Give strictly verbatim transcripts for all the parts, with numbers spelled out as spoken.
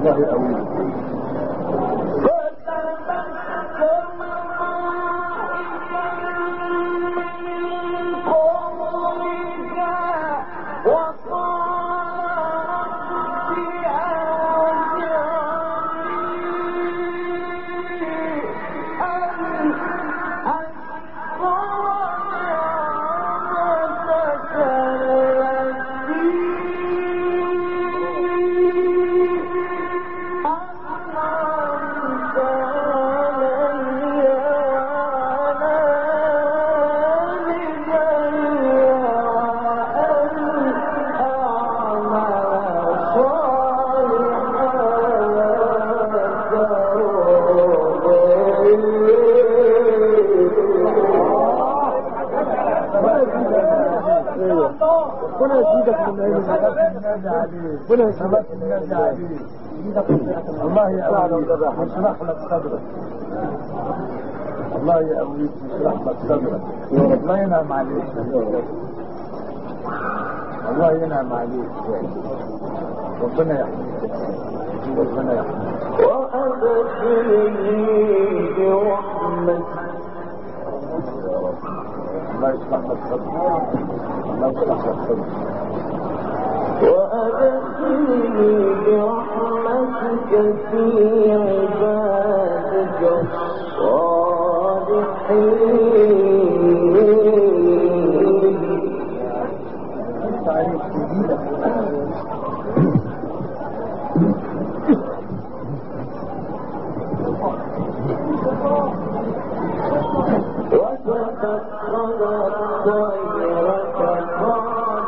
الله قوي. ربنا يزيدك من علم ربنا يثبت الناس عليه. الله يقويك ويشرح لك صدرك. الله يقويك ويشرح لك صدرك. الله ينعم عليك. الله ينعم عليك. ربنا يحميك. ربنا يحميك. وأدخلني برحمتك. الله يشرح لك صدرك. الله يشرح لك صدرك. وأدخلني برحمتك في عبادك وتفقد الطير فقال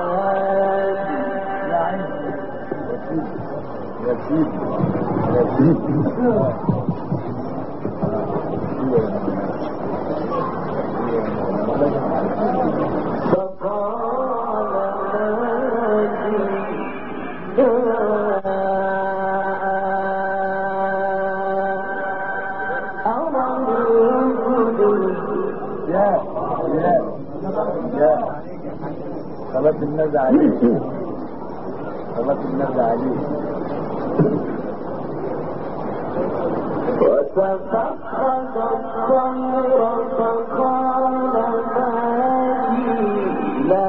يا سيدي يا سيدي صلاة النبي عليه صلاة النبي عليه. وتفقد الطير فقال مالي لا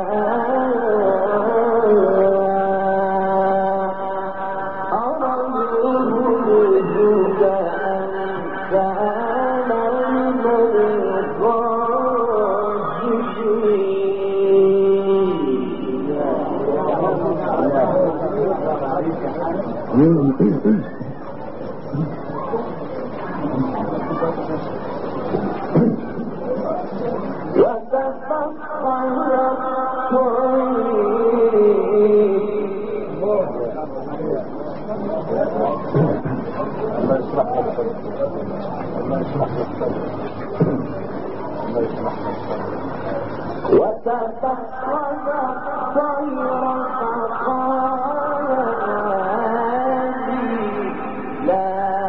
أرى الهدى أن كان من الغاجرين. الله يشرح لك صدرك. الله يشرح لك صدرك. الله يشرح لك صدرك. وتفقد الطير فقال هذه لا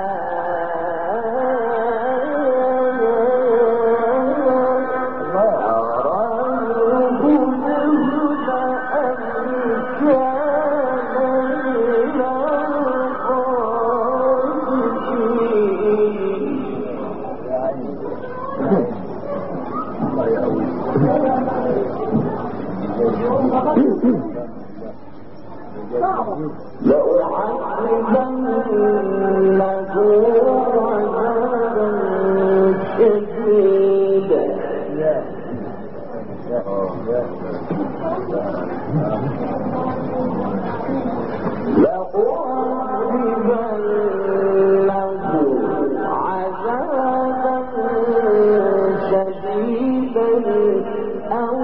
لأعذبنه عذابا شديدا لأعذبنه عذابا شديدا أو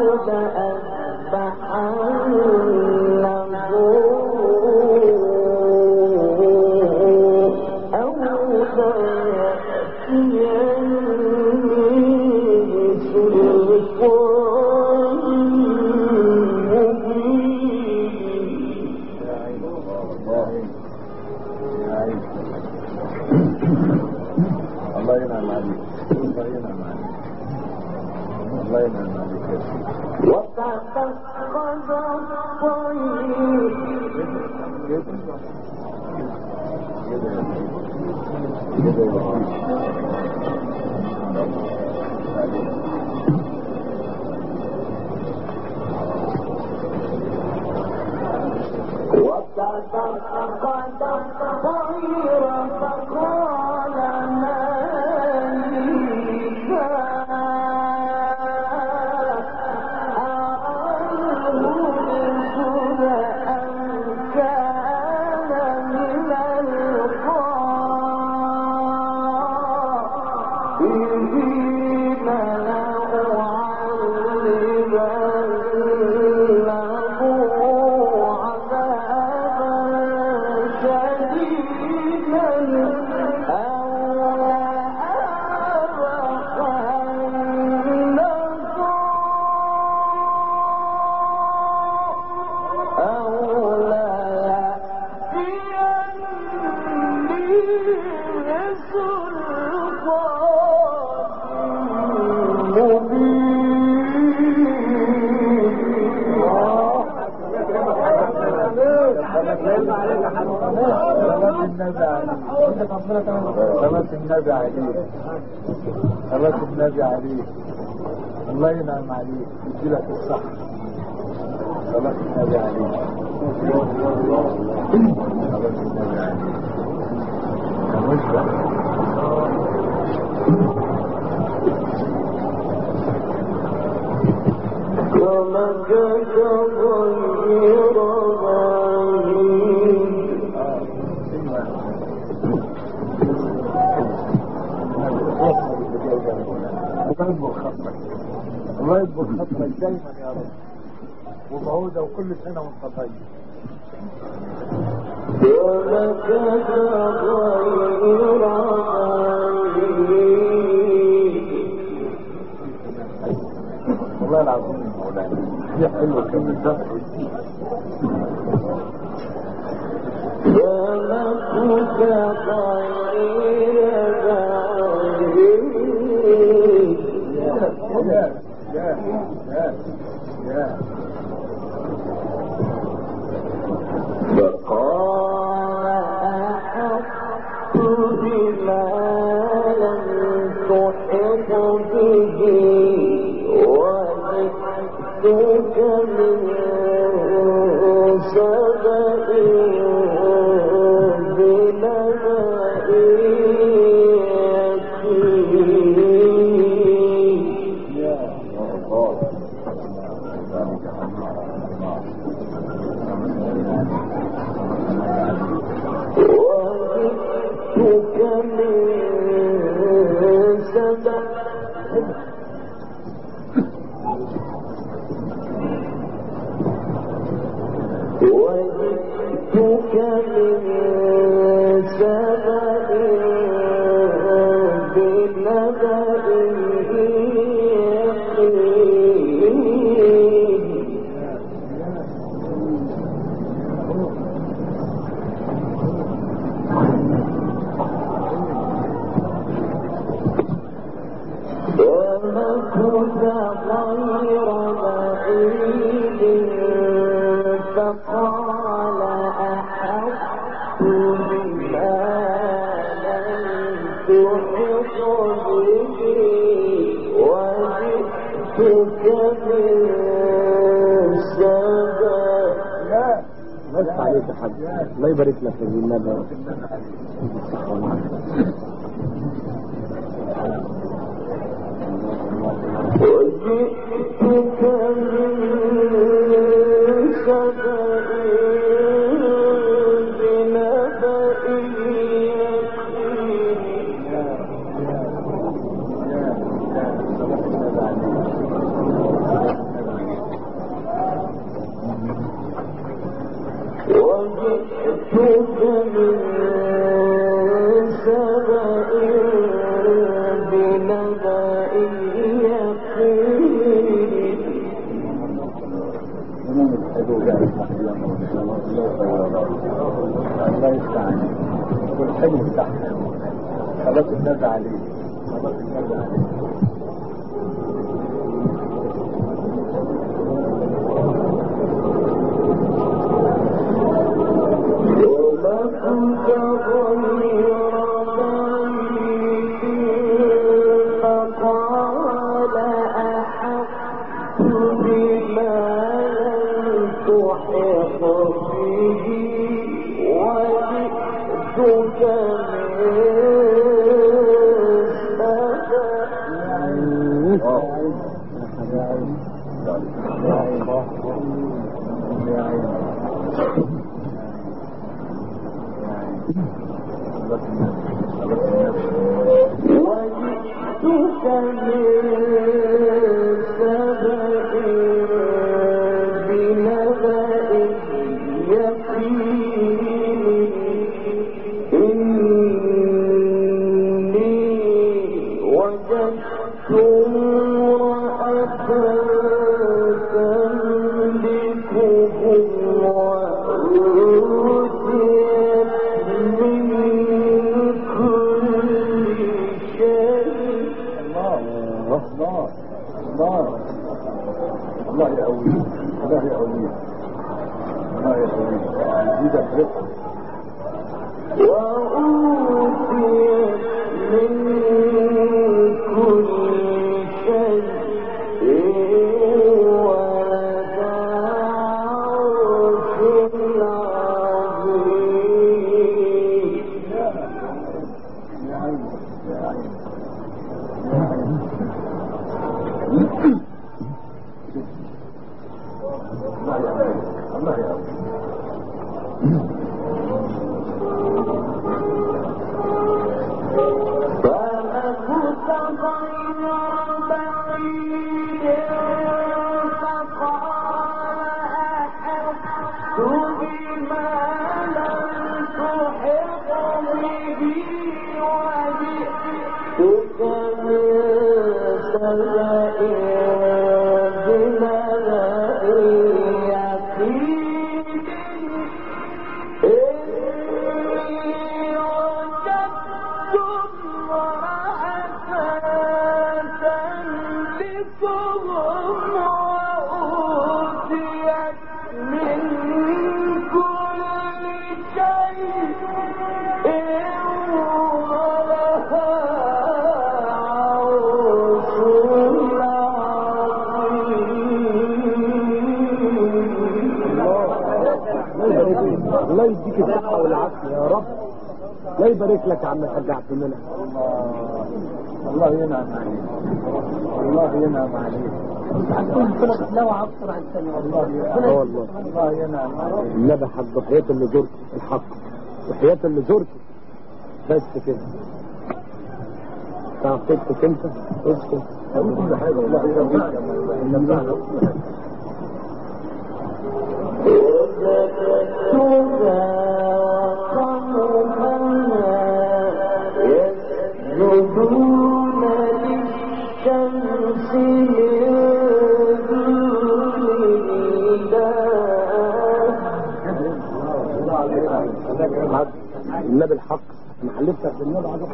لأذبحنه الله ينعم عليك. الله ينعم عليك. الله ينعم عليك يا سيدي. وتفقد الطير صلاة النبي عليك، صلاة النبي عليك، الله ينعم عليك، يديلك الصحة. صلاة النبي عليك، صلاة النبي عليك، مشبع. كما كتب الله يكبر خطرك، الله يكبر خطرك دايما يا رب، وبعودة وكل سنة وانت طيب. ولك غير والله العظيم مولانا دي حلوة كم الذبح ولك غير يا يا يا يا فقال أحط بما لم تحط به وجئتك من سبأ بنبأ وجئتك من سبأ بنبأ ومكث غير بعيد فقال أحط بما لم تحط به وجئتك من سبأ. بس عليك يا حاج، الله يبارك لك في النبي. وجئتك من سبأ بنبأ وجئتك من سبأ بنبأ الله يستعان والحلو بتاعها خلاص الناس عليه، خلاص الناس عليه. ولكم تغير الله يديك الصحة والعافية يا رب. لا يبارك لك يا عم الحاج عبد المنعم. الله ينعم عليك، الله ينعم عليك. هتكون ثلاث لوعة أكثر عن الثانية. والله اه والله الله ينعم عليك. النبي حق حياة اللي زرته الحق وحياة اللي زرته بس كده. تعرف تسكت انت؟ اسكت. كل حاجة الله ينعم عليك. يسجدون للشمس النبي الحق انا حلفتك بالنبي عدو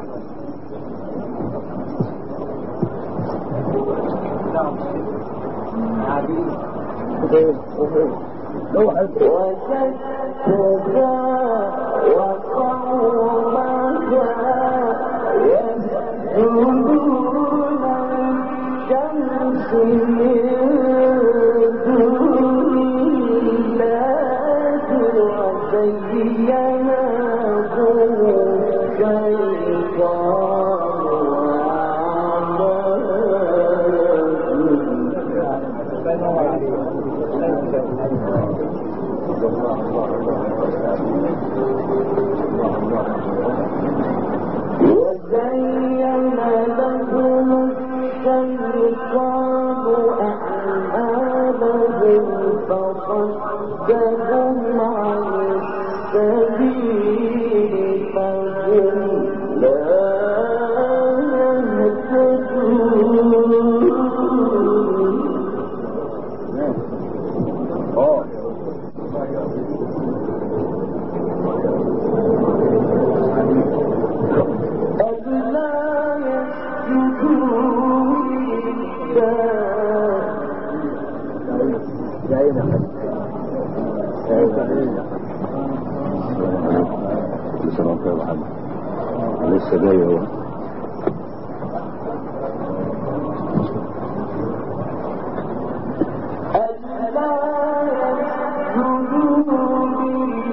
وزين لهم الشيطان أعمالهم فصدهم عن السبيل فهم لا لسه جاي هو ألا يسجدوا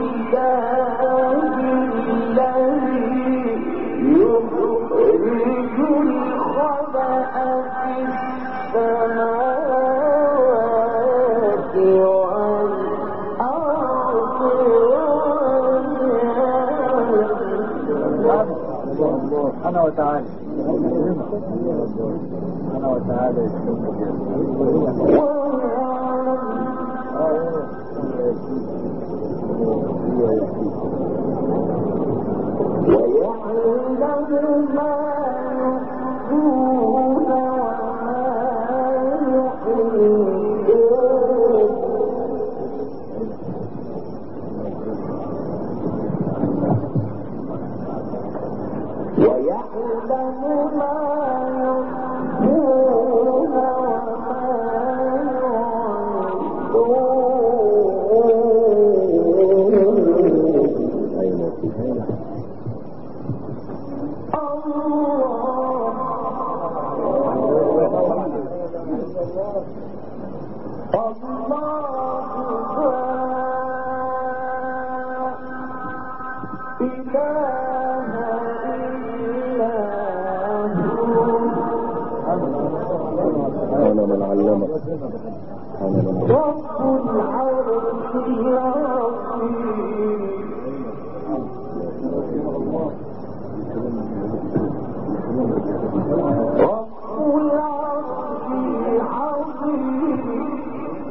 أنا وتعالى أنا وتعالى ويعلم ما يخفون ويعلم ما يخفون أنا من علمك أنا من رب العرش العظيم رب العرش العظيم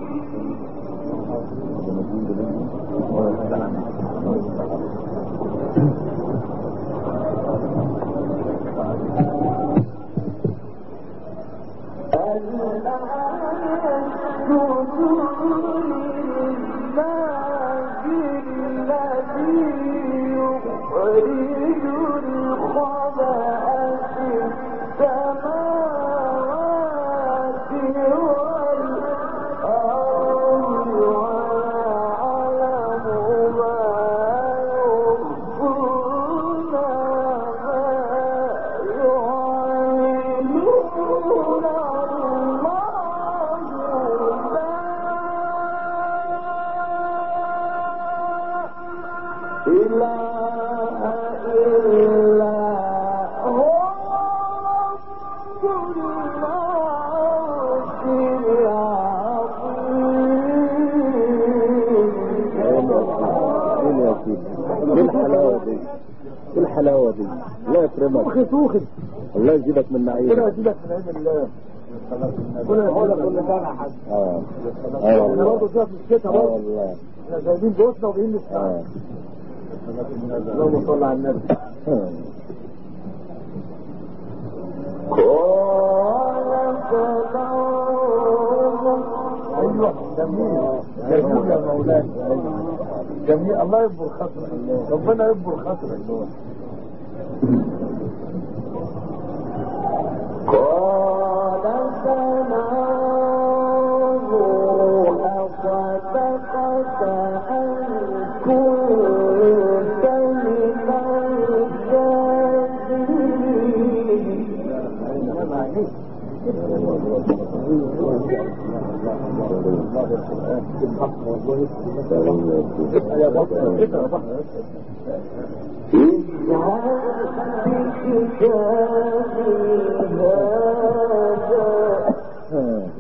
الحلاوة دي الله يكرمك توخي توخي الله يزيدك من نعيمك كده يزيدك من عين الله كل يقول لك كل سنة يا حاج اه اه احنا والله برضه شوية في الشتاء اه برضه والله احنا جايبين بيوتنا وجايين نسمع اه اللهم صل على النبي ايوه جميل جميل يا مولانا جميل الله يكبر خاطرك ربنا يكبر خاطرك قال سننظر أصدقت أم كنت من الكاذبين اذهب بكتابي هذا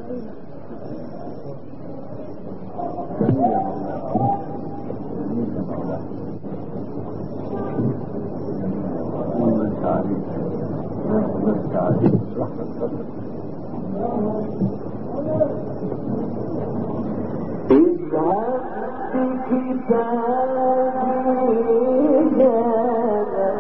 اذهب بكتابي هذا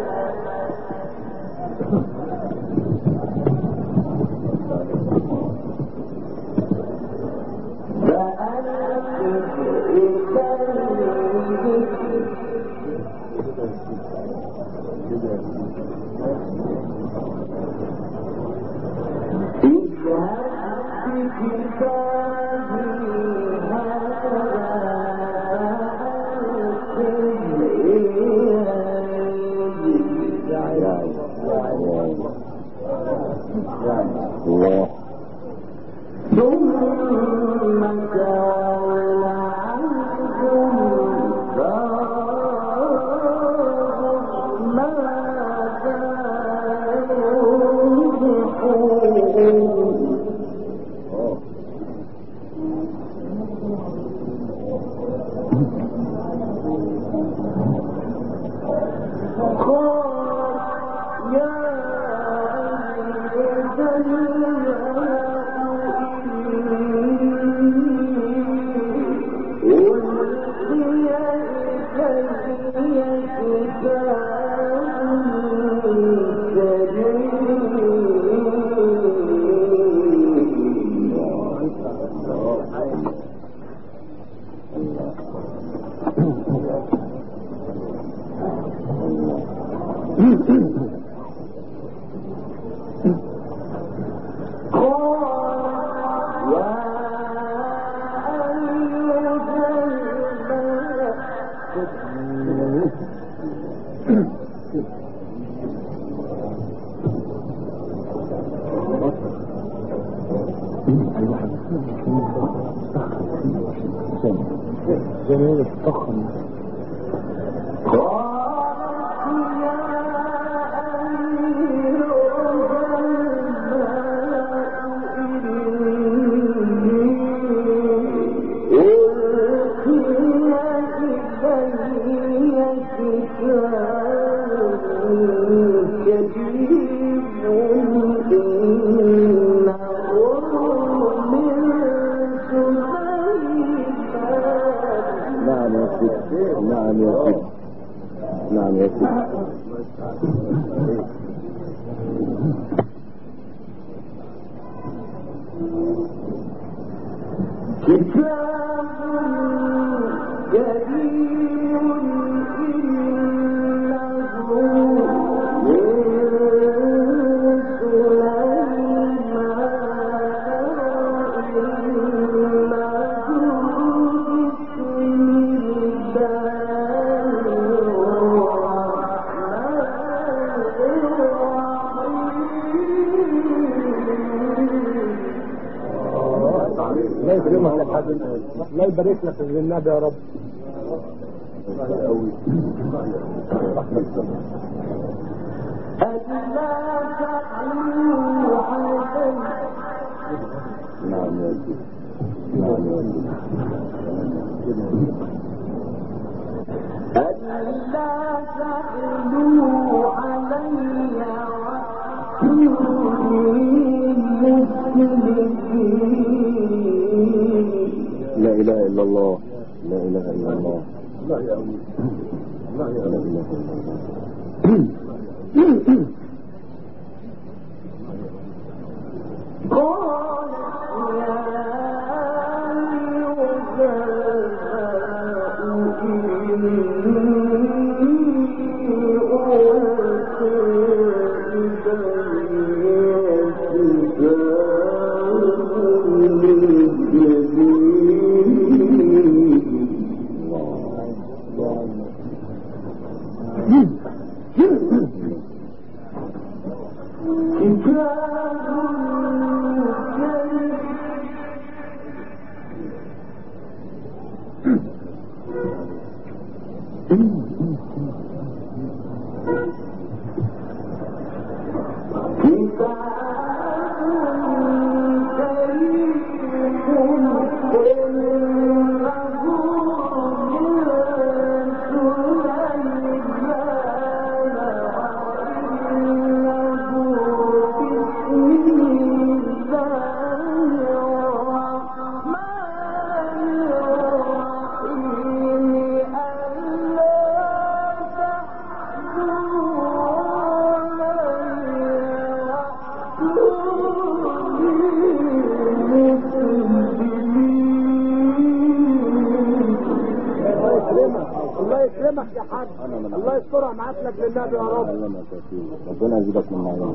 جميل الفخم نعم يا سيدي نعم يا سيدي كتاب جديد لا يكرمك لك حد لا يبارك لك في النبي يا رب. نعم يا سيدي نعم يا سيدي ألا تعلوا علي لا إله إلا الله لا إله إلا الله لا إله إلا الله الله يكرمك يا حاج الله يسترها معاك لك للنبي يا رب. ربنا يزيدك من معانا.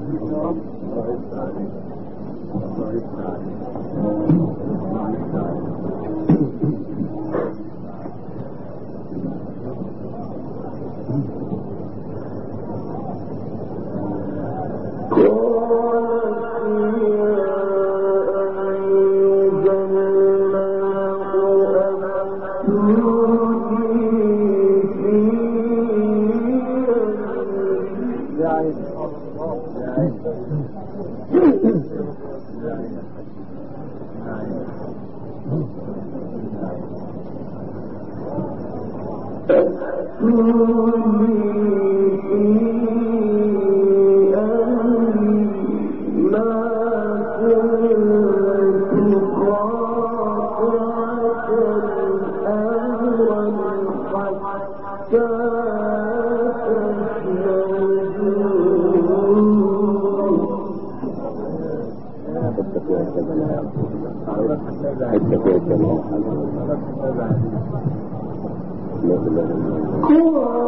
Yeah. فيها كذا حتة فيها كذا لا إله إلا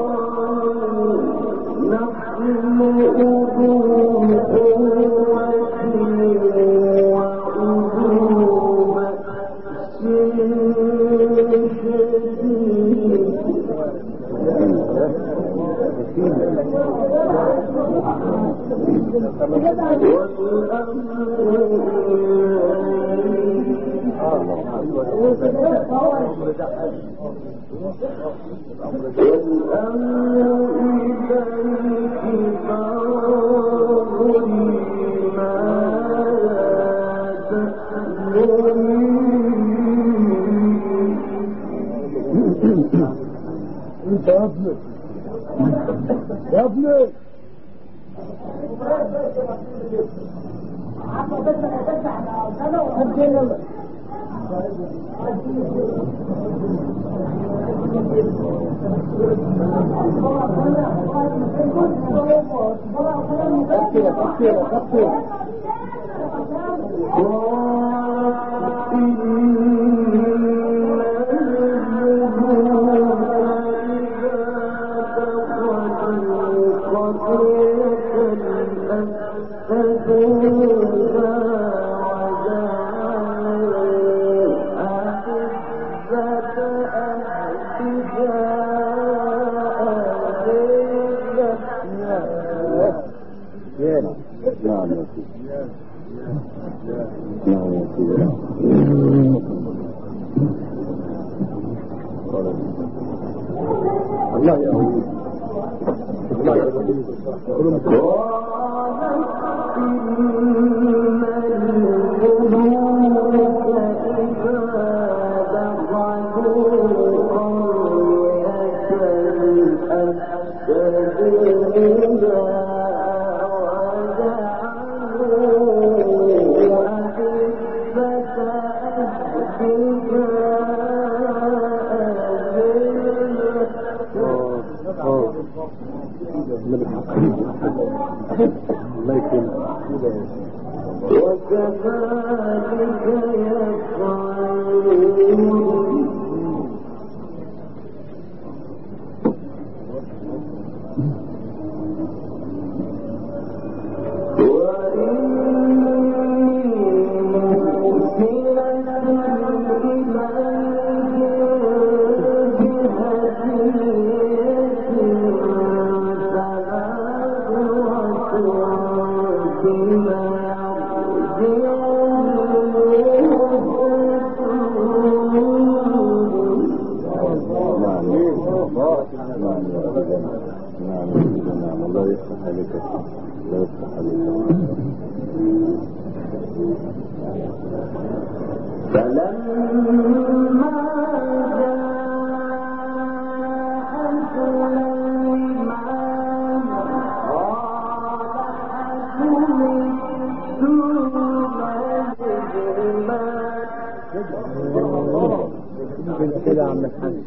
انت يا ابني يا ابني نعم يا سيدي نعم يا سيدي الله يا أولي الله يا أولي الله يكرمك وكذلك يفعلون كده عم الحاج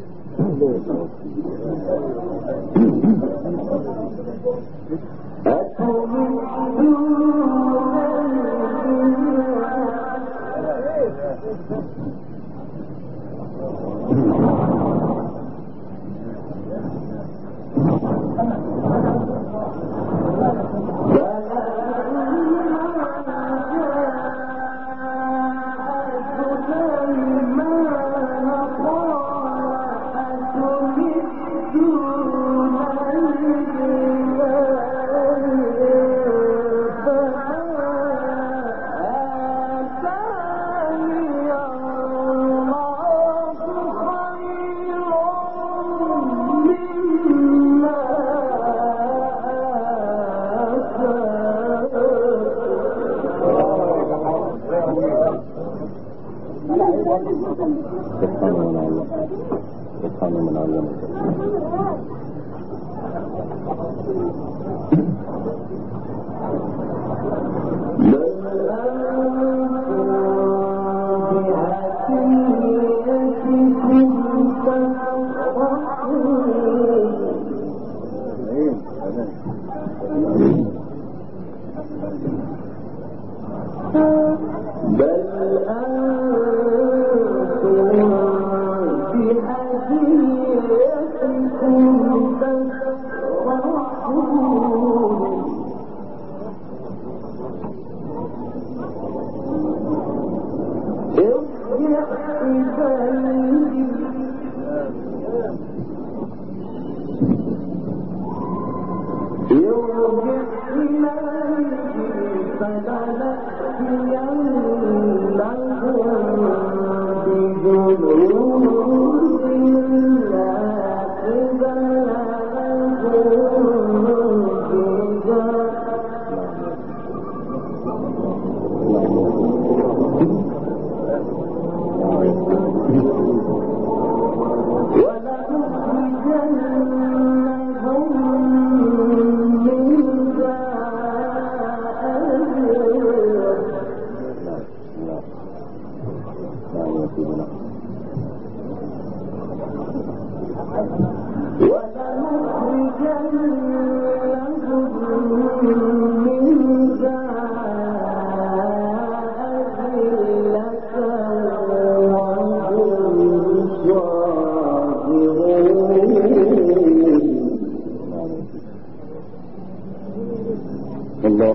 الله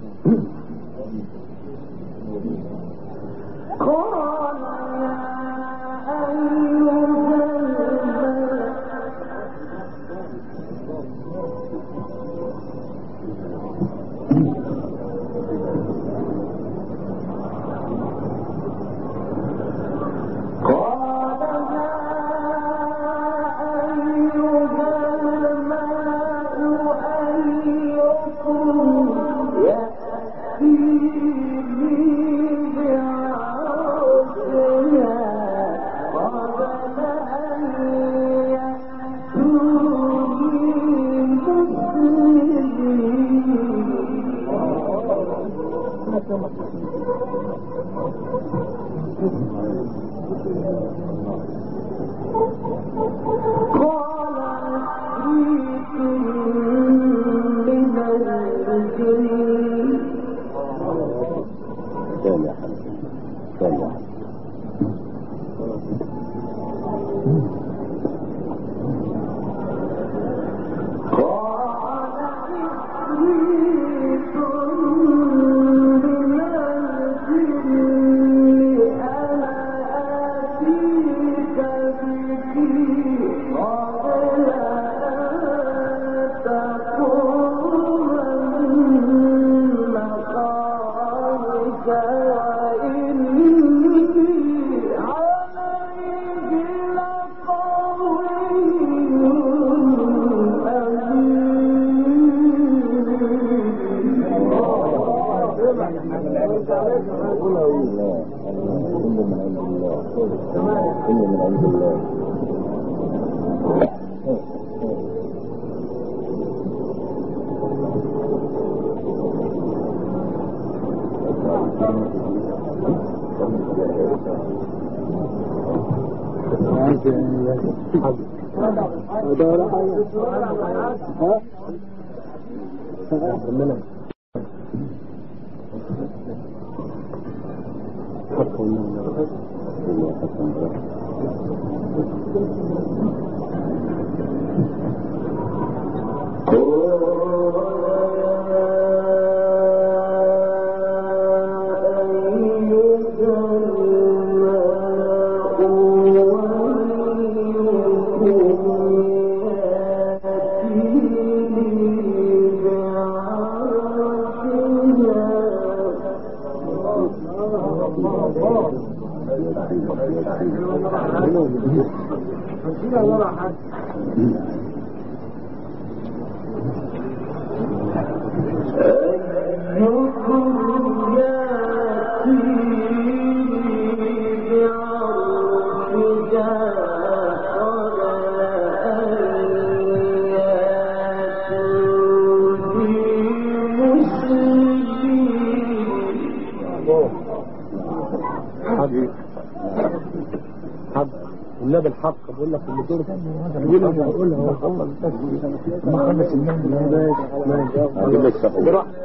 النبي الحق بقول لك اللي ترك يقول لك بقولها هو ما خلص النبي ماشي ماشي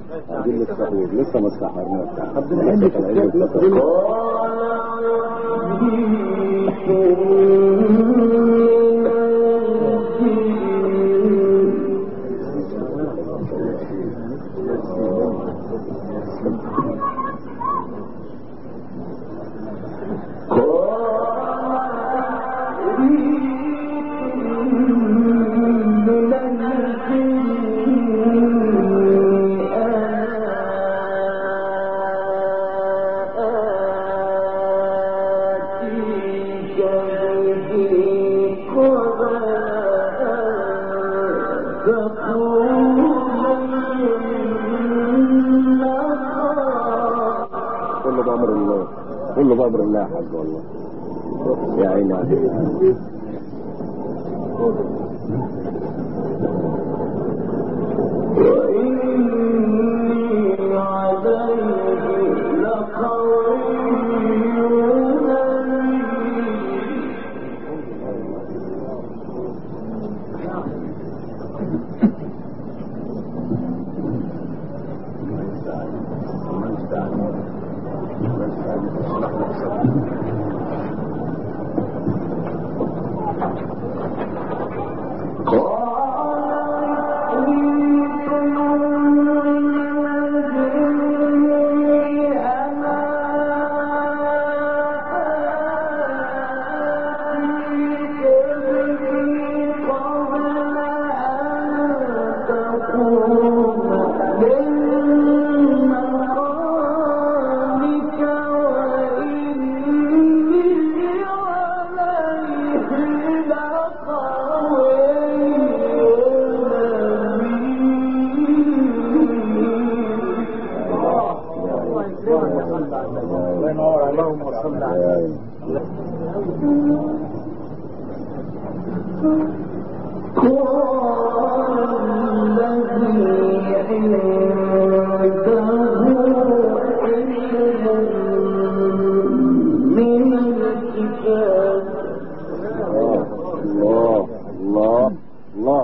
عايزين لسه لسه ما استحرناش. طب نحل في الكتاب كله بأمر الله، كله بأمر الله يا حاج والله. يا عيني عليك. وإني عليه لقوي الله الله الله.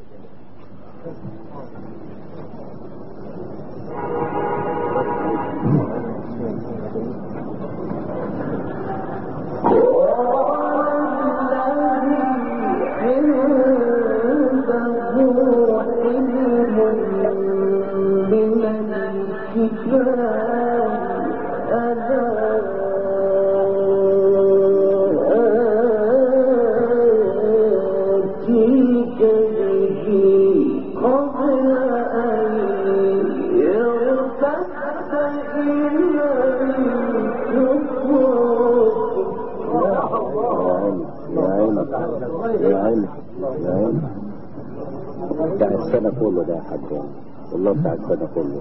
بتاع السنة كله ده يا حاج والله، بتاع السنة كله.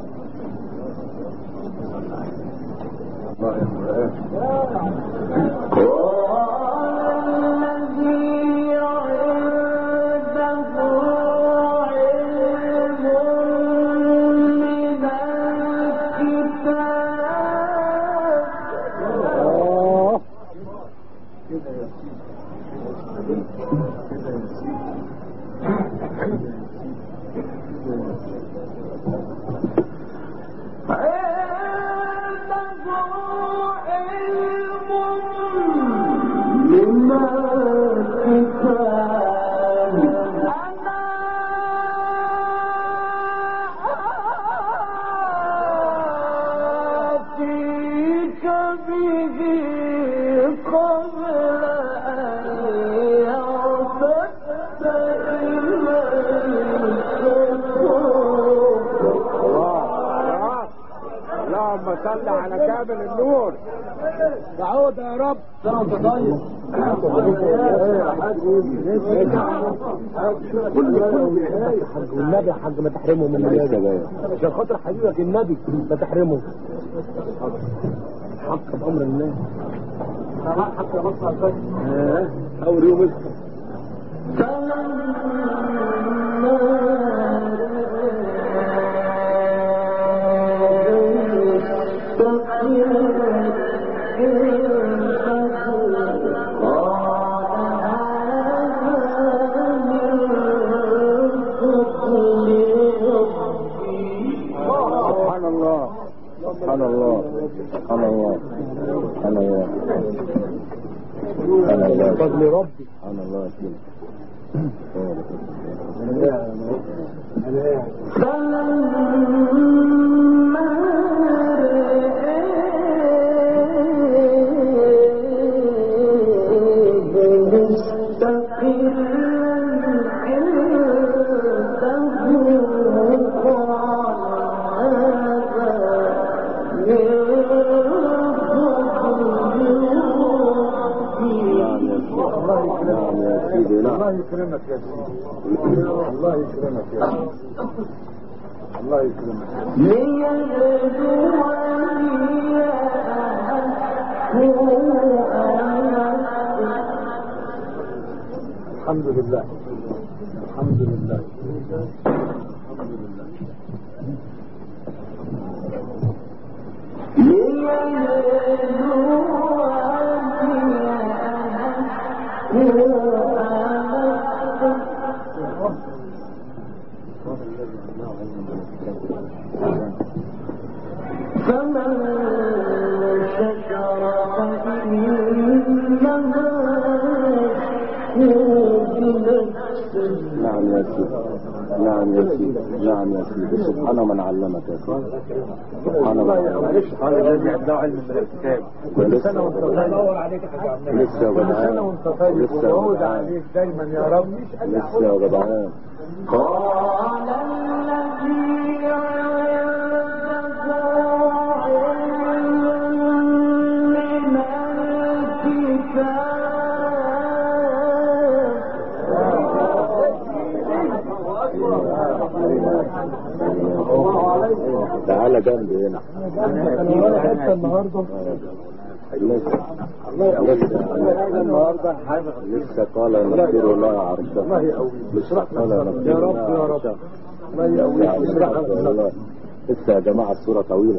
صل على كامل النور. دعوة يا رب. سنة وانت طيب. والنبي يا حاج ما تحرمه من النبي عشان خاطر حبيبك النبي ما تحرمه. حق بأمر الله. حق يا مصر اه اول يوم سبحان الله سبحان الله سبحان الله سبحان الله فضل ربي سبحان الله كده الله يكرمك يا سيدي الله يكرمك يا سيدي الله يكرمك الحمد لله الحمد لله الحمد لله فمن شكر فإنما نعم يا سيدي نعم يا سيدي نعم يا سيدي سبحان من علمك يا سيدي سبحان الله معلش هذا الذي عنده علم من الكتاب كل سنه وانت طيب ادور عليك يا حاج لسه كل سنه وانت طيب ويعود عليك دايما يا رب لسه يا جدعان قال الذي عنده علم من الكتاب تعالى جنبي هنا انا حتى النهارده لسه النهارده لسه قال نذكر الله عرشه لسه قال نذكر يا رب يا رب الله يقويك لسه يا جماعه الصوره طويله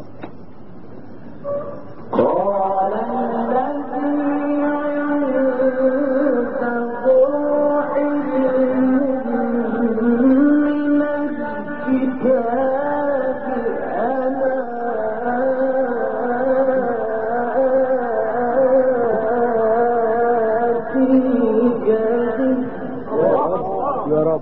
قال الذي عنده علم من الكتاب أنا آتيك يا رب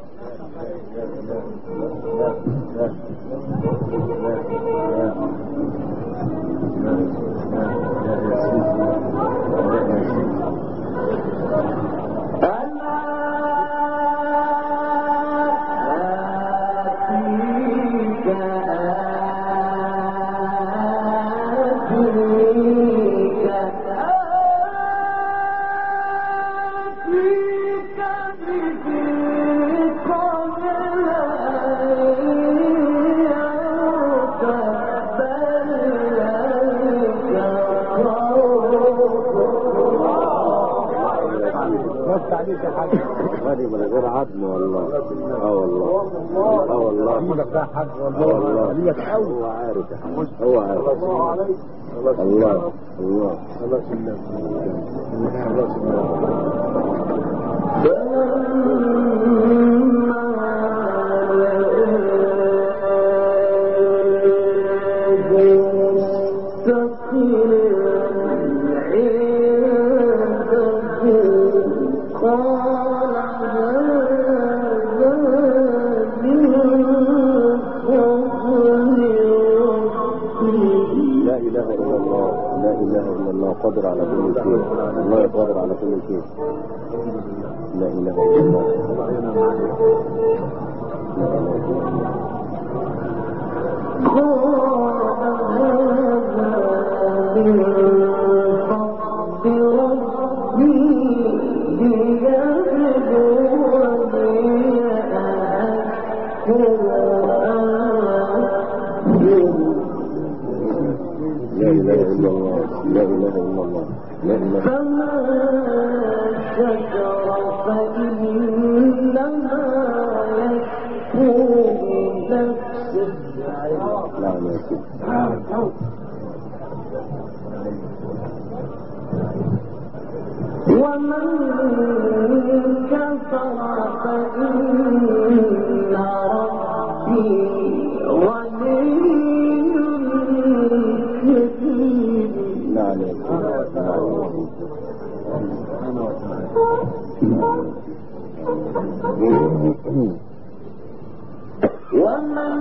عليك يا حاج غني من غير عدم والله اه والله اه والله عمرك ده حاج اه والله ليك قوي هو عارف يا حاج هو عارف الله الله الله خلاص الناس خلاص قادر على كل شيء الله قادر على كل شيء لا اله الا الله لا اله الا الله لا اله الا الله لا اله فما شكر فإنما يشكر نفسه نعم يا سيدي ومن كفر فإن ربي ومن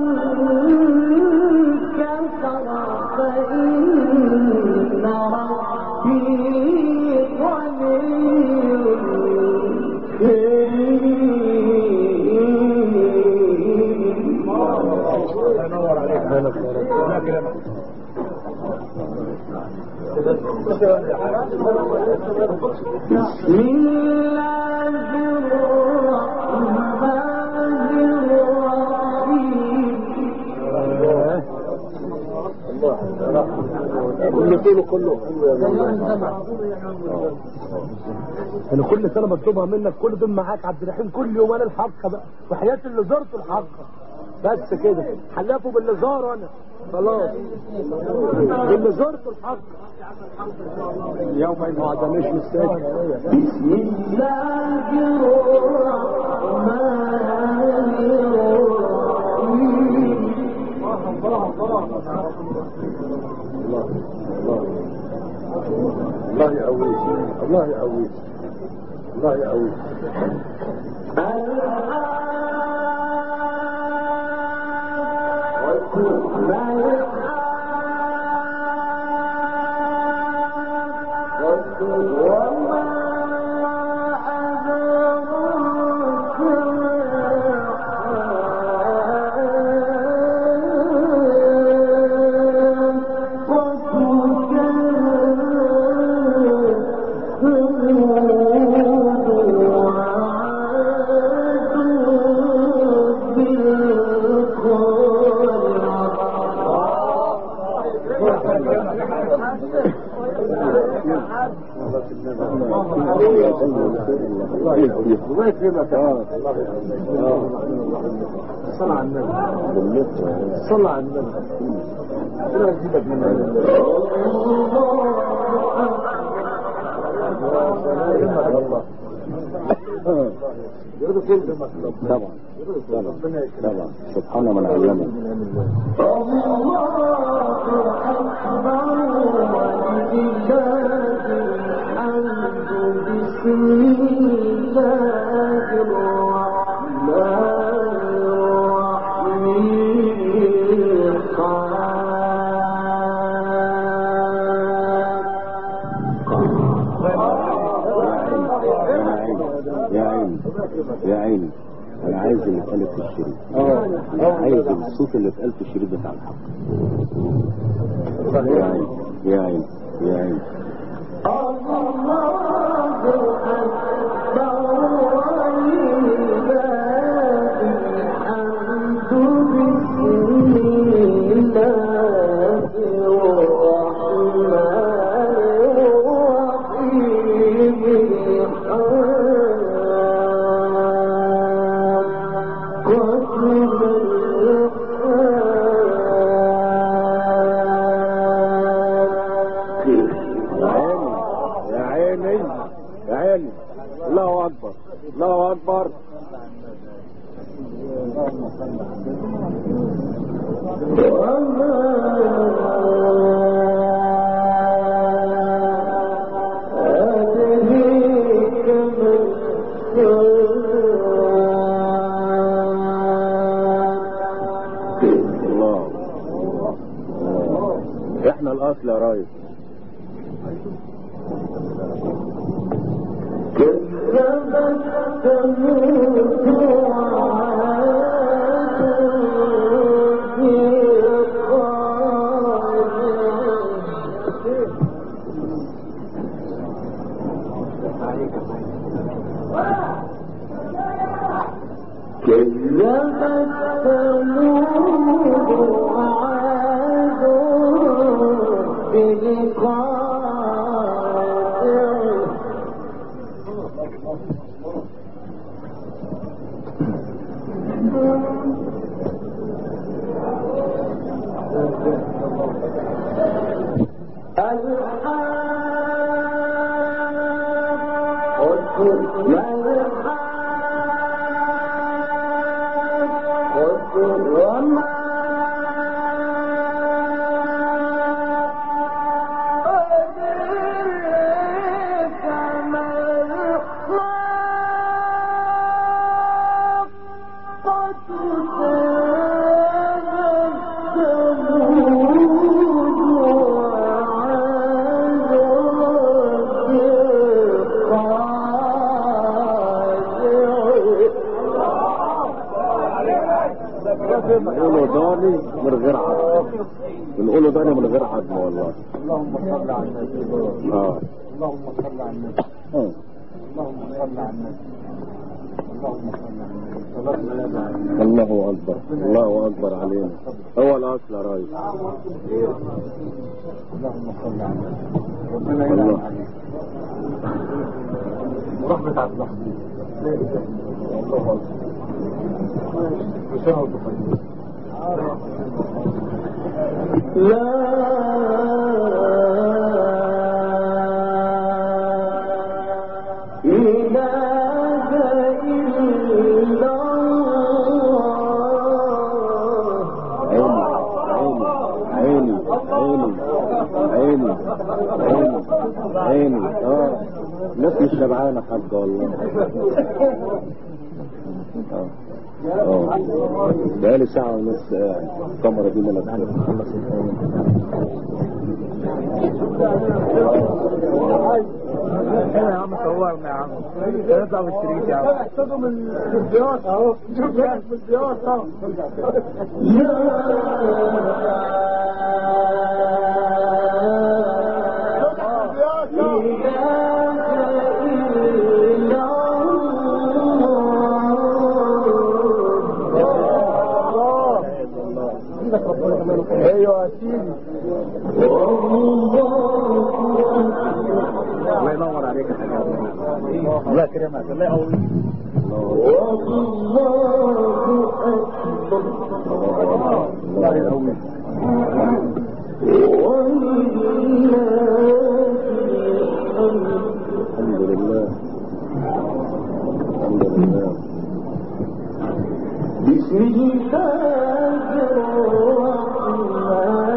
كفر فإن ربي بسم الله الرحمن الرحيم. اللي فيه كله انا كل سنه بطلبها منك، كل دول معاك عبد الرحيم كل يوم. انا الحقه بقى وحياه اللي زرته الحقه بس كده، حلفوا باللي زار انا خلاص باللي زرته الحقه يوم ما عدناش مستاك. بسم الله الرحمن الرحيم. الله يقويك، الله يقويك، الله يقويك. الله يكرمك. اه صلى على النبي، صلى على النبي. ربنا يجيبك من طبعا طبعا سبحان من علمه. بسم الله الرحمن الرحيم. يا عيني يا عيني، انا عايز اللي اتقال في الشريط، عايز الصوت اللي اتقال في الشريط بتاع الحق. يا عيني يا عيني يا عيني. الله أكبر الله أكبر. الله احنا الأصل يا رايس. وما بنقوله ضاني من غير عظم، بنقوله ضاني من غير عظم والله. اللهم صل على النبي. اه اللهم صل على النبي. اه اللهم صل على النبي. اللهم صل على النبي. الله اكبر، الله اكبر علينا. هو الاصل يا ريس. اللهم صل على النبي. ربنا ينعم عليك. رحمة عبد الحميد. الله اكبر. بشهر بخير. عيني عيني عيني عيني عيني اه الناس مش شبعانه حاجه والله. اه اه بقالي ساعه ونص قاعد الكاميرا دي مالك يا عم صورنا يا عم. نطلع بالشريك يا عم. احسدوا من الزيارة اهو. شوف يا من الزيارة اهو. ايوه يا سيدي. الله ينور عليك يا حبيبي. الله يكرمك. الله يقويك. الله يقويك. الحمد لله الحمد لله. بسم الله الرحمن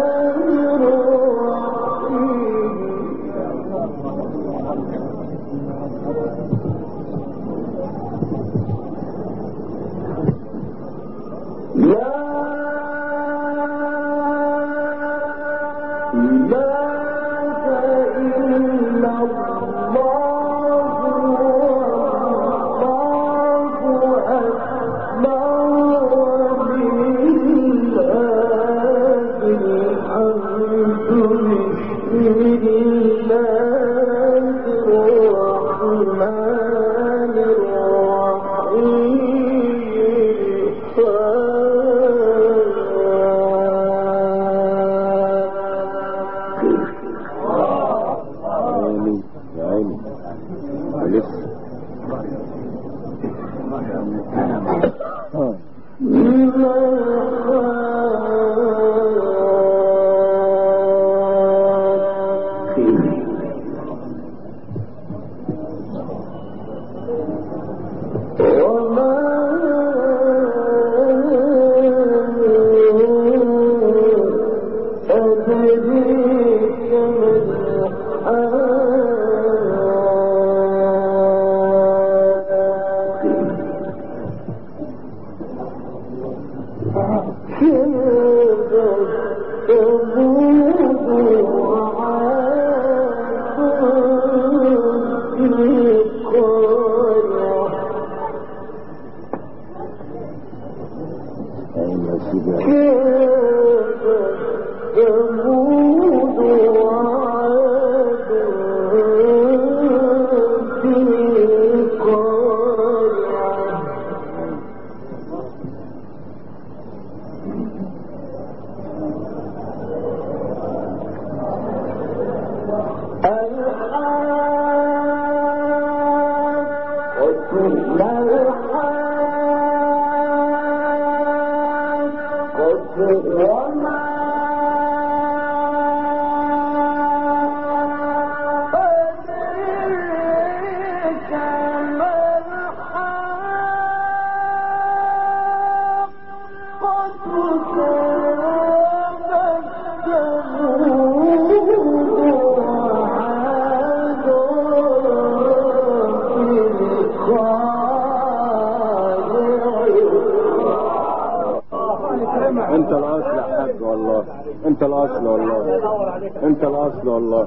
انت الاصل يا حاج والله. انت الاصل والله. انت الاصل والله.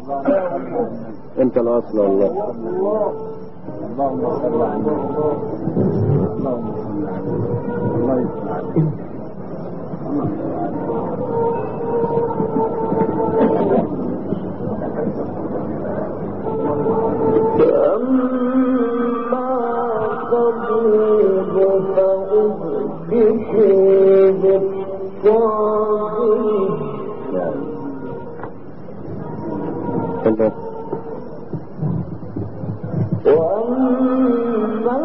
انت الاصل والله. اللهم صل على النبي. اللهم صل على النبي. الله يسلمك. انت وأما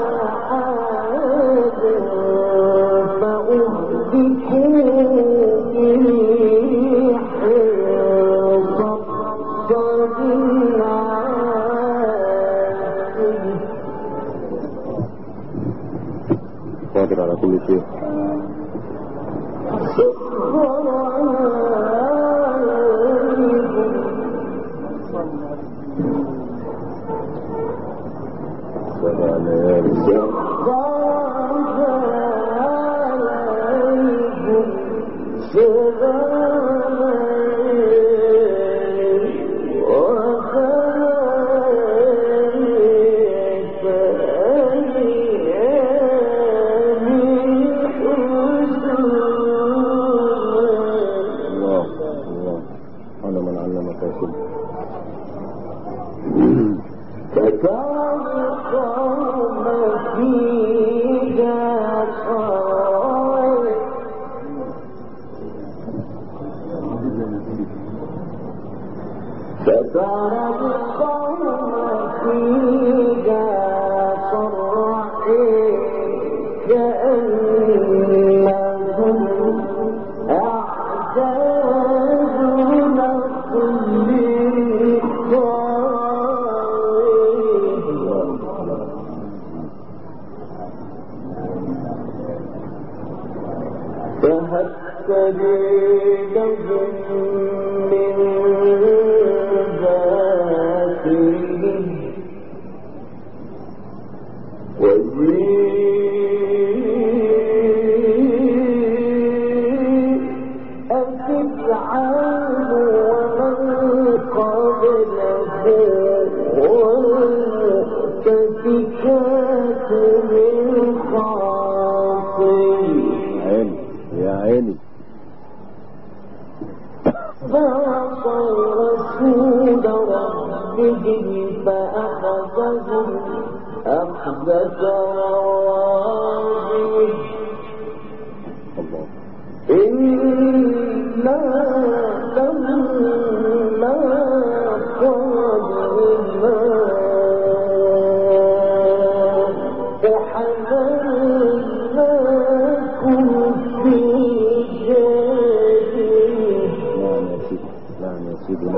عاد فأهلكوا بريح صرصر عاتية قادر على كل شيء. سخر عليكم سبع ليالي الله الله على من علمك يا سيدي. فكان القوم فيها صائر فكان القوم فيها صائر كأنهم أعداد نخل فهتدي لهم من ذاتهم وجيء فرعون ومن قبله والمؤتفكات بالخاطئ عيني يا عيني. فعصوا رسول ربهم فأخذهم أخذة رابية الله إنا لما قدرنا وحملناكم في جاريه. نعم يا سيدي نعم يا سيدي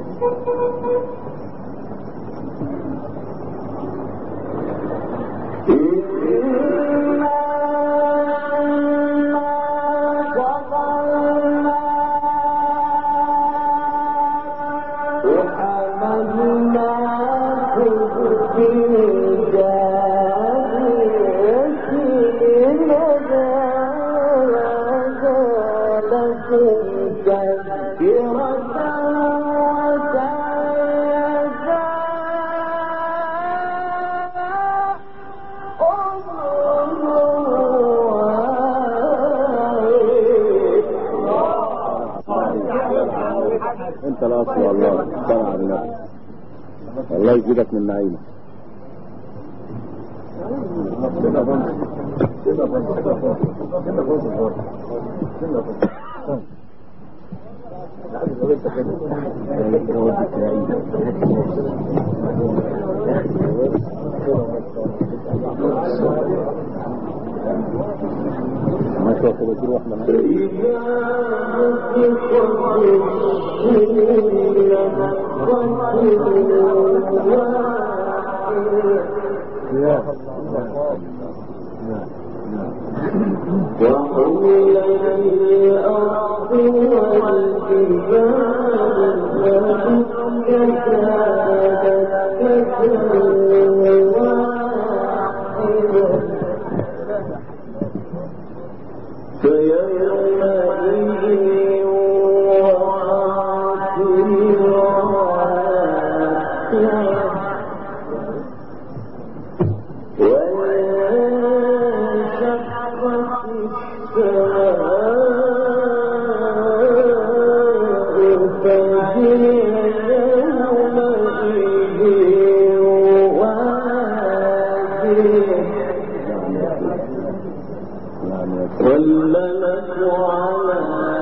انت الاصل والله طلع بنفسك الله يزيدك من نعيمه. ما شاء الله تروح من وحمل الأرض والجبال فيومئذ والملك على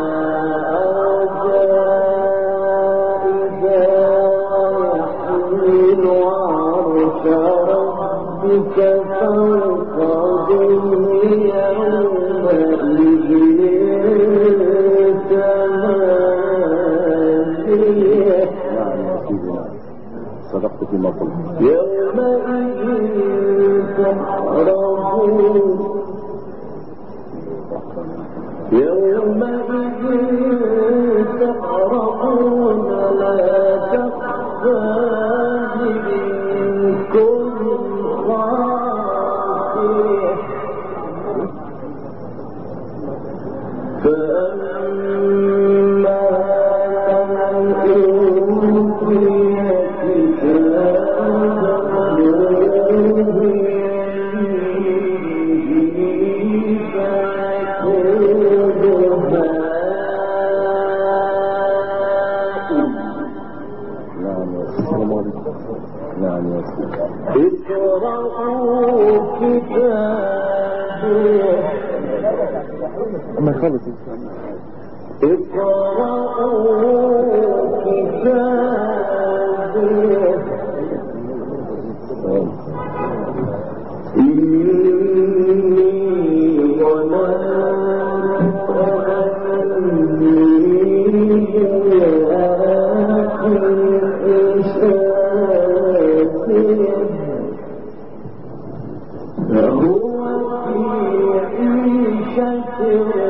أرجائها يحمل عرش ربك فوقهم يومئذ ثمانية. صدقت فيما قلت. يومئذ تعرضون يومئذ تعرضون لا تخفى منكم خافية فأما من أوتي اقرأوا كتابيه أما خلص اقرأوا كتابيه إني ظننت أني ملاق حسابيه فهو في عيشة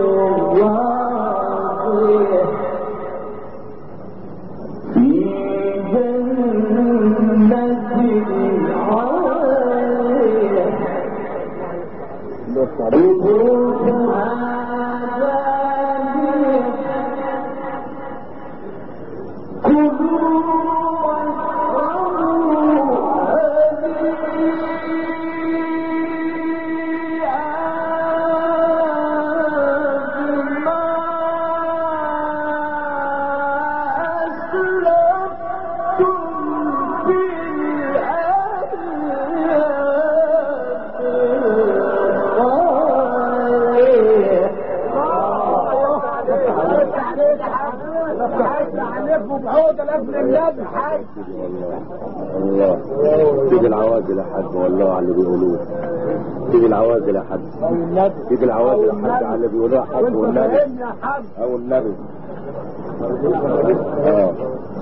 راضية في جنة عالية قطوفها دانية كلوا الله تيجي العوازل لحد والله على اللي بيقولوه. تيجي العوازل لحد تيجي العوازل لحد على اللي بيقولوه حد والنبي او النبي. اه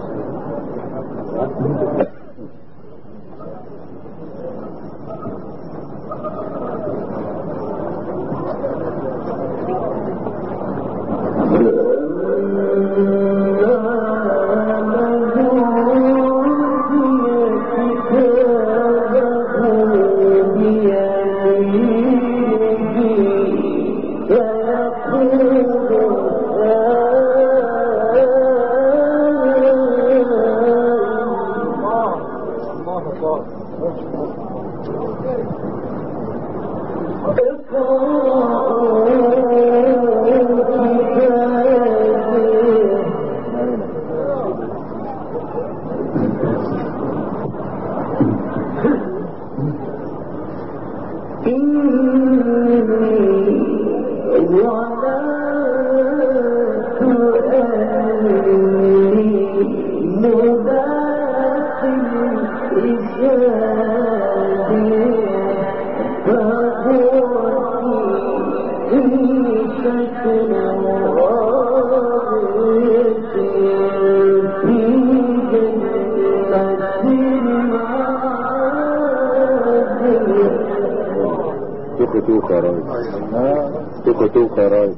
توكا رايس توكا توكا رايس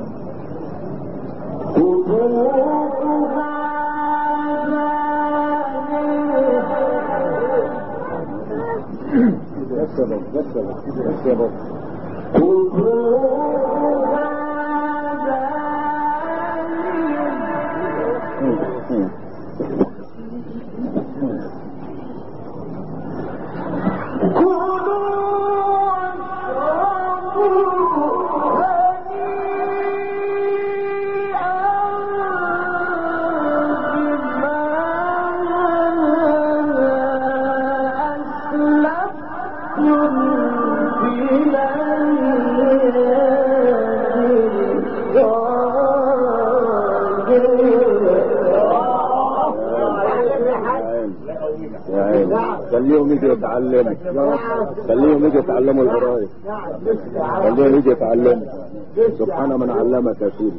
السبب ده السبب ده السبب في خليهم يجوا يتعلموا خليهم يجوا يتعلموا القرايه خليهم يجوا يتعلموا سبحان من علمك يا سيدي.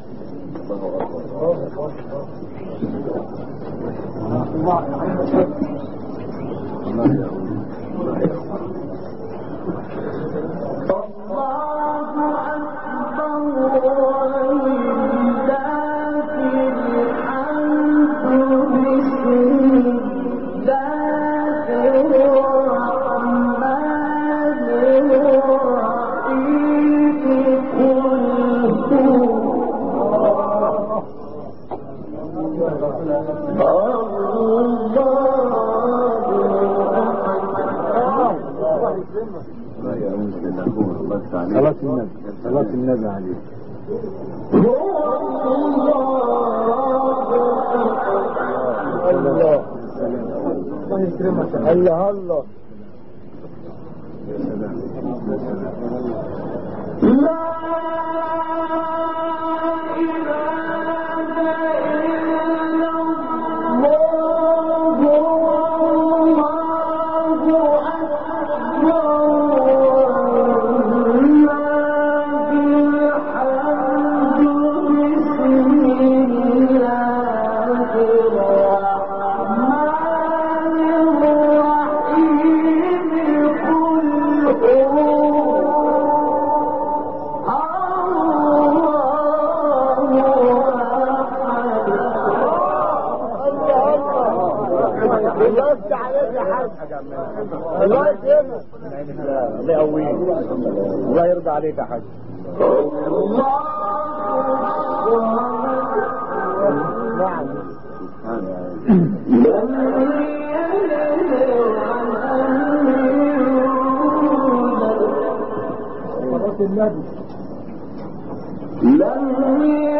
صلاة النبي صلاة النبي عليه. الله الله يكرمك. الله الله الله يكرمك. الله يقويك. الله يرضى عليك يا حاج. نعم. صلاة النبي.